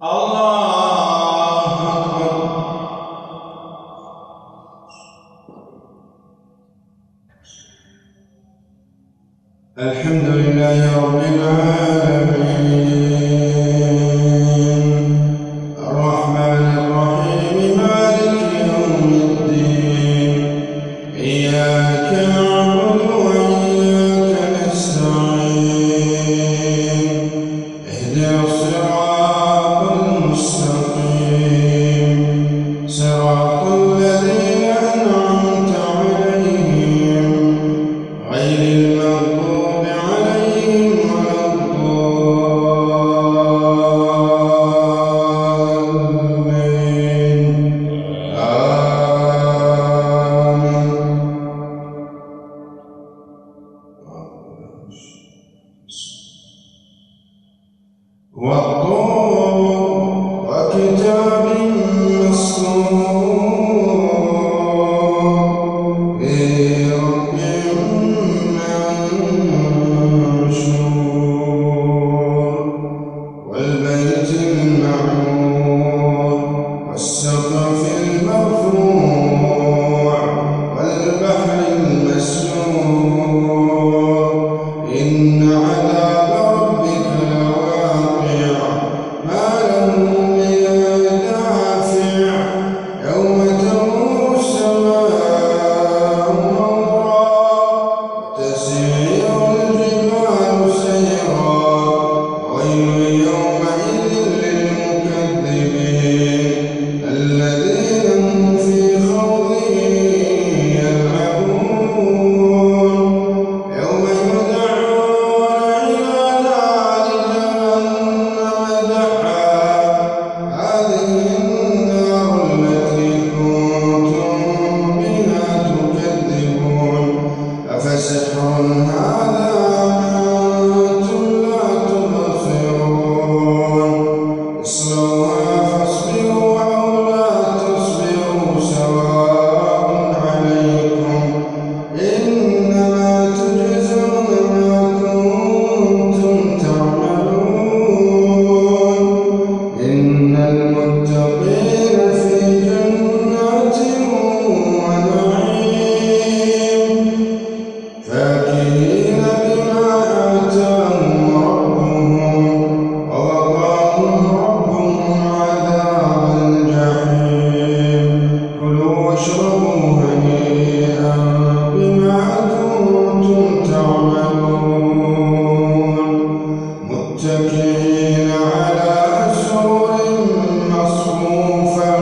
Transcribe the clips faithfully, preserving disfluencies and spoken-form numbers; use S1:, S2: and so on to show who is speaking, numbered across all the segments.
S1: الحمد لله رب العالمين الرحمن الرحيم مالك يوم الدين إياك نعبد وإياك نستعين اهدنا الصراط المستقيم صراط الذين أنعمت عليهم غير المغضوب عليهم ولا الضالين آمين. والطور وكتاب مسطور في رق منشور والبيت المعمور والسقف المرفوع والبحر المسجور إن عذاب ربك لواقع ما له من دافع يوم تمور السماء مورا وتسير الجبال سيرا ويل يومئذ للمكذبين الذين هم في خوض يلعبون يوم يدعون إلى نار جهنم دعا هذه النار التي كنتم بها تكذبون أفسحر هذا أنتم لا تبصرون اصلوها فاصبروا أو لا تصبروا سواء عليكم إنما تجزون ما كنتم تعملون إن المتقين في جنات ونعيم فاكهين بما آتاهم ربهم ووقاهم ربهم عذاب الجحيم كلوا واشربوا هنيئا بما كنتم تعملون متكئين على سرر مصفوفة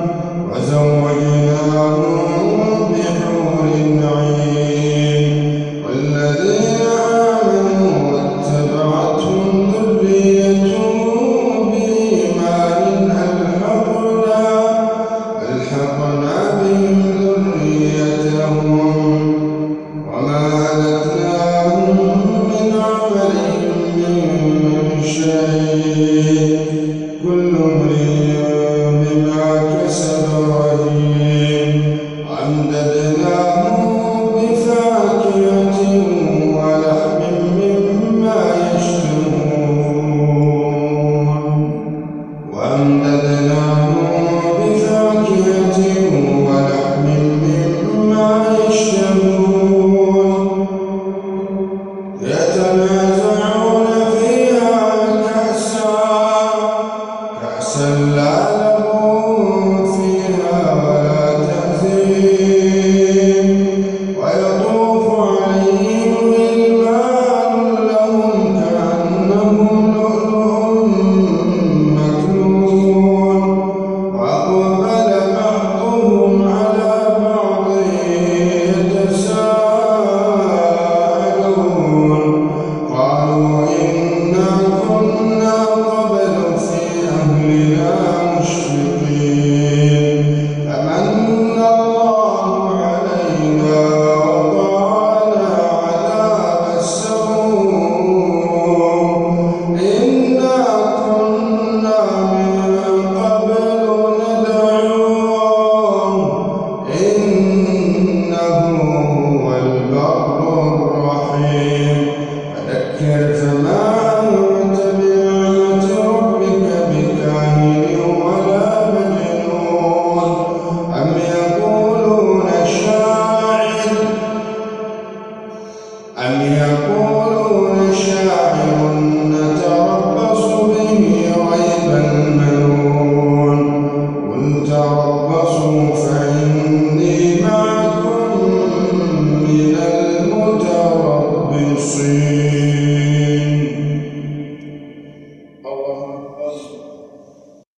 S1: وزوجناهم بحور عين والذين آمنوا واتبعتهم ذريتهم بإيمان ألحقنا ألحقنا بهم ذريتهم وما ألتناهم من عملهم من شيء كل امرئ بما كسب رهين وأمددناهم بفاكهة ولحم مما يشتهون وأمددناهم بفاكهة ولحم مما يشتهون يتنازعون فيها كأسا كأسا لا لغو فيها ولا تأثيم ويطوف عليهم غلمان لهم كأنهم لؤلؤ مكنون وأقبل بعضهم على بعض يتساءلون قالوا إنا كنا قبل في أهلنا مشفقين أم يقولون